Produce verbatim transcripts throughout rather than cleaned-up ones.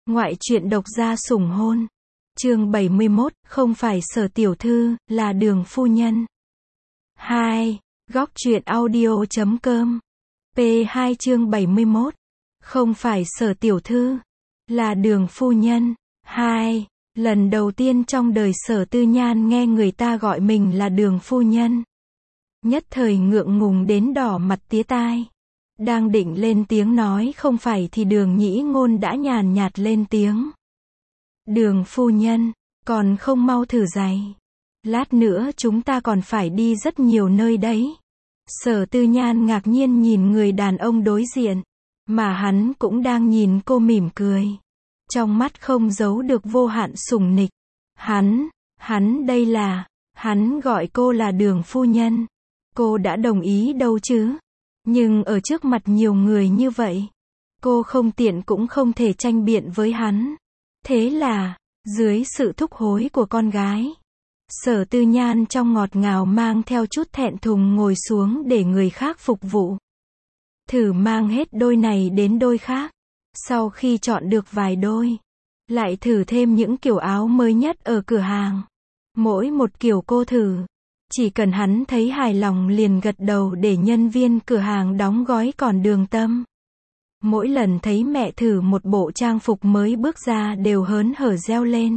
Ngoại truyện độc gia sủng hôn. Chương bảy mươi mốt, không phải Sở tiểu thư, là Đường phu nhân. hai. Góc truyện audio chấm com. P hai chương bảy mươi mốt. Không phải Sở tiểu thư, là Đường phu nhân. hai. Lần đầu tiên trong đời Sở Tư Nhan nghe người ta gọi mình là Đường phu nhân. Nhất thời ngượng ngùng đến đỏ mặt tía tai. Đang định lên tiếng nói không phải thì Đường Nhĩ Ngôn đã nhàn nhạt lên tiếng. Đường phu nhân, còn không mau thử giày. Lát nữa chúng ta còn phải đi rất nhiều nơi đấy. Sở Tư Nhan ngạc nhiên nhìn người đàn ông đối diện, mà hắn cũng đang nhìn cô mỉm cười. Trong mắt không giấu được vô hạn sủng nịch. Hắn, hắn đây là, hắn gọi cô là Đường phu nhân. Cô đã đồng ý đâu chứ. Nhưng ở trước mặt nhiều người như vậy, cô không tiện cũng không thể tranh biện với hắn. Thế là, dưới sự thúc hối của con gái, Sở Tư Nhan trong ngọt ngào mang theo chút thẹn thùng ngồi xuống để người khác phục vụ. Thử mang hết đôi này đến đôi khác. Sau khi chọn được vài đôi, lại thử thêm những kiểu áo mới nhất ở cửa hàng. Mỗi một kiểu cô thử, chỉ cần hắn thấy hài lòng liền gật đầu để nhân viên cửa hàng đóng gói. Còn Đường Tâm, mỗi lần thấy mẹ thử một bộ trang phục mới bước ra đều hớn hở reo lên.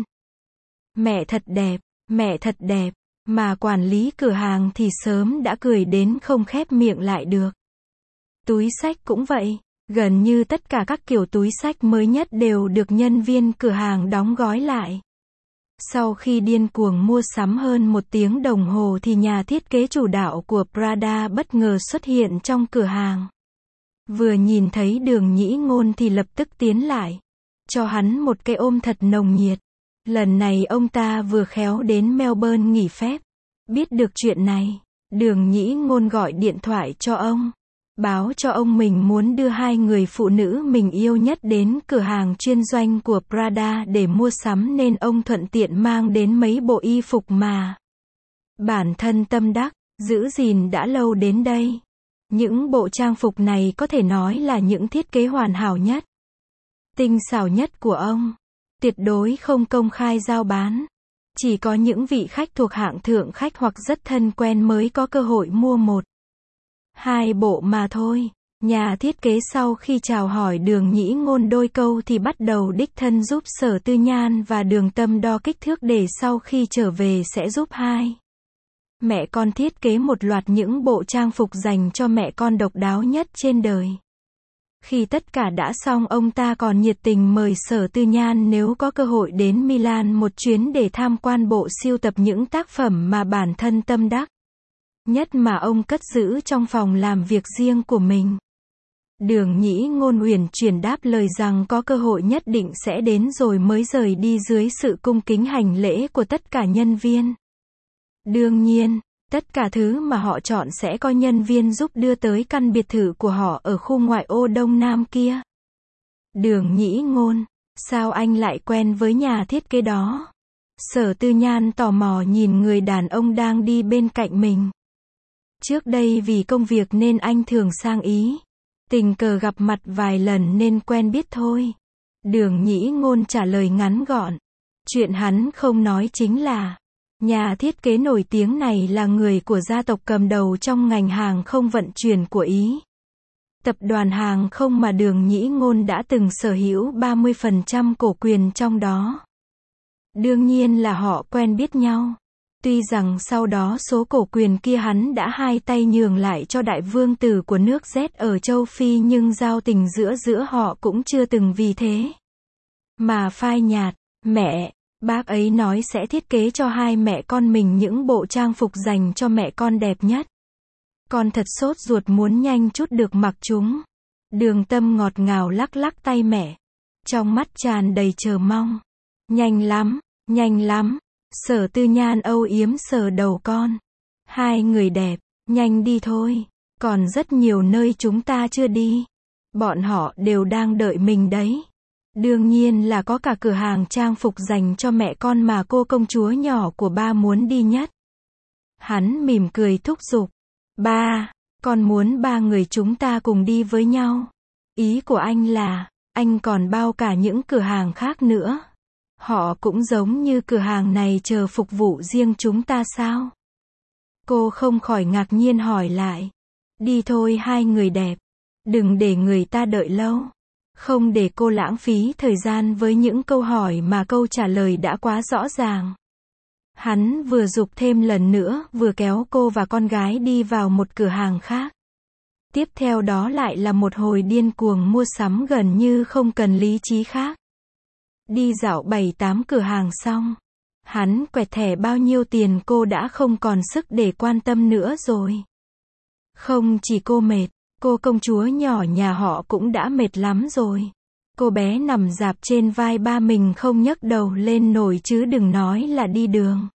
Mẹ thật đẹp, mẹ thật đẹp, mà quản lý cửa hàng thì sớm đã cười đến không khép miệng lại được. Túi xách cũng vậy, gần như tất cả các kiểu túi xách mới nhất đều được nhân viên cửa hàng đóng gói lại. Sau khi điên cuồng mua sắm hơn một tiếng đồng hồ thì nhà thiết kế chủ đạo của Prada bất ngờ xuất hiện trong cửa hàng. Vừa nhìn thấy Đường Nhĩ Ngôn thì lập tức tiến lại, cho hắn một cái ôm thật nồng nhiệt. Lần này ông ta vừa khéo đến Melbourne nghỉ phép. Biết được chuyện này, Đường Nhĩ Ngôn gọi điện thoại cho ông, báo cho ông mình muốn đưa hai người phụ nữ mình yêu nhất đến cửa hàng chuyên doanh của Prada để mua sắm nên ông thuận tiện mang đến mấy bộ y phục mà bản thân tâm đắc, giữ gìn đã lâu đến đây. Những bộ trang phục này có thể nói là những thiết kế hoàn hảo nhất, tinh xảo nhất của ông. Tuyệt đối không công khai giao bán. Chỉ có những vị khách thuộc hạng thượng khách hoặc rất thân quen mới có cơ hội mua một, hai bộ mà thôi. Nhà thiết kế sau khi chào hỏi Đường Nhĩ Ngôn đôi câu thì bắt đầu đích thân giúp Sở Tư Nhan và Đường Tâm đo kích thước để sau khi trở về sẽ giúp hai mẹ con thiết kế một loạt những bộ trang phục dành cho mẹ con độc đáo nhất trên đời. Khi tất cả đã xong, ông ta còn nhiệt tình mời Sở Tư Nhan nếu có cơ hội đến Milan một chuyến để tham quan bộ sưu tập những tác phẩm mà bản thân tâm đắc nhất mà ông cất giữ trong phòng làm việc riêng của mình. Đường Nhĩ Ngôn uyển chuyển đáp lời rằng có cơ hội nhất định sẽ đến rồi mới rời đi dưới sự cung kính hành lễ của tất cả nhân viên. Đương nhiên, tất cả thứ mà họ chọn sẽ có nhân viên giúp đưa tới căn biệt thự của họ ở khu ngoại ô Đông Nam kia. Đường Nhĩ Ngôn, sao anh lại quen với nhà thiết kế đó? Sở Tư Nhan tò mò nhìn người đàn ông đang đi bên cạnh mình. Trước đây vì công việc nên anh thường sang Ý. Tình cờ gặp mặt vài lần nên quen biết thôi. Đường Nhĩ Ngôn trả lời ngắn gọn. Chuyện hắn không nói chính là, nhà thiết kế nổi tiếng này là người của gia tộc cầm đầu trong ngành hàng không vận chuyển của Ý. Tập đoàn hàng không mà Đường Nhĩ Ngôn đã từng sở hữu ba mươi phần trăm cổ quyền trong đó. Đương nhiên là họ quen biết nhau. Tuy rằng sau đó số cổ quyền kia hắn đã hai tay nhường lại cho đại vương tử của nước Z ở châu Phi, nhưng giao tình giữa giữa họ cũng chưa từng vì thế mà phai nhạt. Mẹ, bác ấy nói sẽ thiết kế cho hai mẹ con mình những bộ trang phục dành cho mẹ con đẹp nhất. Con thật sốt ruột muốn nhanh chút được mặc chúng. Đường Tâm ngọt ngào lắc lắc tay mẹ, trong mắt tràn đầy chờ mong. Nhanh lắm, nhanh lắm. Sở Tư Nhan âu yếm sờ đầu con. Hai người đẹp, nhanh đi thôi. Còn rất nhiều nơi chúng ta chưa đi. Bọn họ đều đang đợi mình đấy. Đương nhiên là có cả cửa hàng trang phục dành cho mẹ con mà cô công chúa nhỏ của ba muốn đi nhất. Hắn mỉm cười thúc giục. Ba, con muốn ba người chúng ta cùng đi với nhau. Ý của anh là, Anh còn bao cả những cửa hàng khác nữa. Họ cũng giống như cửa hàng này chờ phục vụ riêng chúng ta sao? Cô không khỏi ngạc nhiên hỏi lại. Đi thôi hai người đẹp. Đừng để người ta đợi lâu. Không để cô lãng phí thời gian với những câu hỏi mà câu trả lời đã quá rõ ràng. Hắn vừa giục thêm lần nữa, vừa kéo cô và con gái đi vào một cửa hàng khác. Tiếp theo đó lại là một hồi điên cuồng mua sắm gần như không cần lý trí khác. Đi dạo bảy tám cửa hàng xong, hắn quẹt thẻ bao nhiêu tiền cô đã không còn sức để quan tâm nữa rồi. Không chỉ cô mệt, cô công chúa nhỏ nhà họ cũng đã mệt lắm rồi. Cô bé nằm rạp trên vai ba mình không nhấc đầu lên nổi chứ đừng nói là đi đường.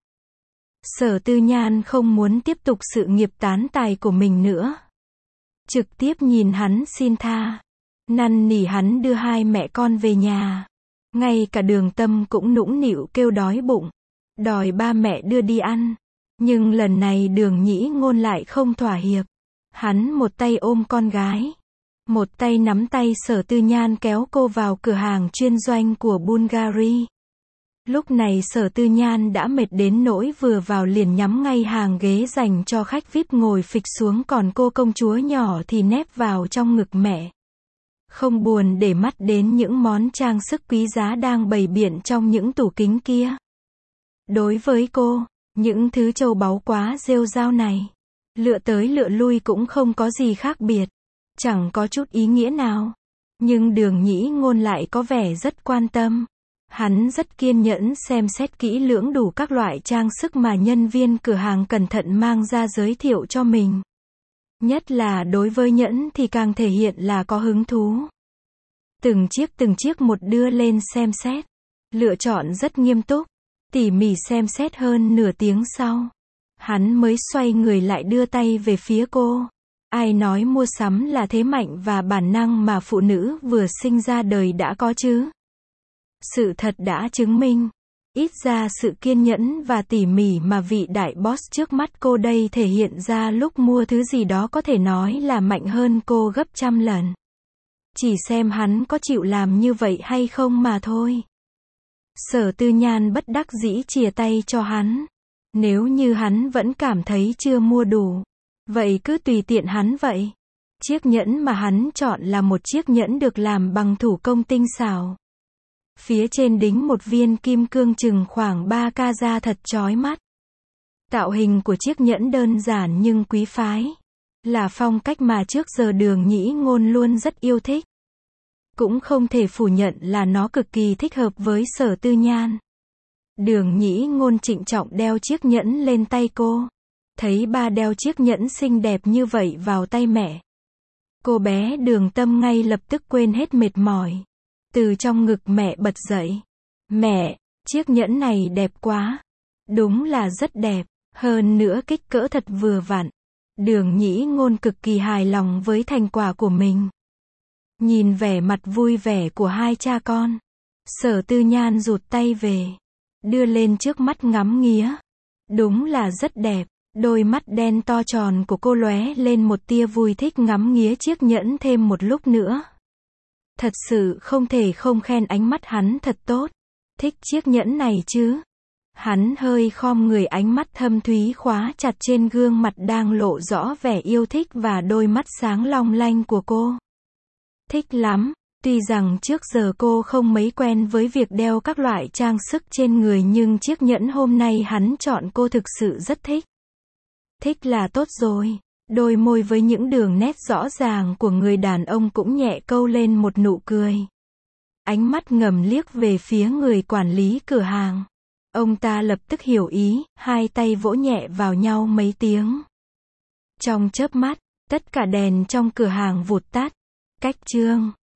Sở Tư Nhan không muốn tiếp tục sự nghiệp tán tài của mình nữa. Trực tiếp nhìn hắn xin tha. Năn nỉ hắn đưa hai mẹ con về nhà. Ngay cả Đường Tâm cũng nũng nịu kêu đói bụng. Đòi ba mẹ đưa đi ăn. Nhưng lần này Đường Nhĩ Ngôn lại không thỏa hiệp. Hắn một tay ôm con gái. Một tay nắm tay Sở Tư Nhan kéo cô vào cửa hàng chuyên doanh của Bulgari. Lúc này Sở Tư Nhan đã mệt đến nỗi vừa vào liền nhắm ngay hàng ghế dành cho khách vi ai pi ngồi phịch xuống, còn cô công chúa nhỏ thì nép vào trong ngực mẹ. Không buồn để mắt đến những món trang sức quý giá đang bày biện trong những tủ kính kia. Đối với cô, những thứ châu báu quá rêu rao này, lựa tới lựa lui cũng không có gì khác biệt, chẳng có chút ý nghĩa nào. Nhưng Đường Nhĩ Ngôn lại có vẻ rất quan tâm. Hắn rất kiên nhẫn xem xét kỹ lưỡng đủ các loại trang sức mà nhân viên cửa hàng cẩn thận mang ra giới thiệu cho mình. Nhất là đối với nhẫn thì càng thể hiện là có hứng thú. Từng chiếc từng chiếc một đưa lên xem xét. Lựa chọn rất nghiêm túc. Tỉ mỉ xem xét hơn nửa tiếng sau. Hắn mới xoay người lại đưa tay về phía cô. Ai nói mua sắm là thế mạnh và bản năng mà phụ nữ vừa sinh ra đời đã có chứ? Sự thật đã chứng minh. Ít ra sự kiên nhẫn và tỉ mỉ mà vị đại boss trước mắt cô đây thể hiện ra lúc mua thứ gì đó có thể nói là mạnh hơn cô gấp trăm lần. Chỉ xem hắn có chịu làm như vậy hay không mà thôi. Sở Tư Nhan bất đắc dĩ chìa tay cho hắn. Nếu như hắn vẫn cảm thấy chưa mua đủ, vậy cứ tùy tiện hắn vậy. Chiếc nhẫn mà hắn chọn là một chiếc nhẫn được làm bằng thủ công tinh xảo. Phía trên đính một viên kim cương chừng khoảng ba carat thật chói mắt. Tạo hình của chiếc nhẫn đơn giản nhưng quý phái. Là phong cách mà trước giờ Đường Nhĩ Ngôn luôn rất yêu thích. Cũng không thể phủ nhận là nó cực kỳ thích hợp với Sở Tư Nhan. Đường Nhĩ Ngôn trịnh trọng đeo chiếc nhẫn lên tay cô. Thấy ba đeo chiếc nhẫn xinh đẹp như vậy vào tay mẹ. Cô bé Đường Tâm ngay lập tức quên hết mệt mỏi. Từ trong ngực mẹ bật dậy. Mẹ, chiếc nhẫn này đẹp quá. Đúng là rất đẹp. Hơn nữa kích cỡ thật vừa vặn. Đường Nhĩ Ngôn cực kỳ hài lòng với thành quả của mình. Nhìn vẻ mặt vui vẻ của hai cha con. Sở Tư Nhan rụt tay về. Đưa lên trước mắt ngắm nghía. Đúng là rất đẹp. Đôi mắt đen to tròn của cô lóe lên một tia vui thích ngắm nghía chiếc nhẫn thêm một lúc nữa. Thật sự không thể không khen ánh mắt hắn thật tốt. Thích chiếc nhẫn này chứ? Hắn hơi khom người, ánh mắt thâm thúy khóa chặt trên gương mặt đang lộ rõ vẻ yêu thích và đôi mắt sáng long lanh của cô. Thích lắm. Tuy rằng trước giờ cô không mấy quen với việc đeo các loại trang sức trên người nhưng chiếc nhẫn hôm nay hắn chọn cô thực sự rất thích. Thích là tốt rồi. Đôi môi với những đường nét rõ ràng của người đàn ông cũng nhẹ câu lên một nụ cười. Ánh mắt ngầm liếc về phía người quản lý cửa hàng. Ông ta lập tức hiểu ý, hai tay vỗ nhẹ vào nhau mấy tiếng. Trong chớp mắt, tất cả đèn trong cửa hàng vụt tắt. Cách chương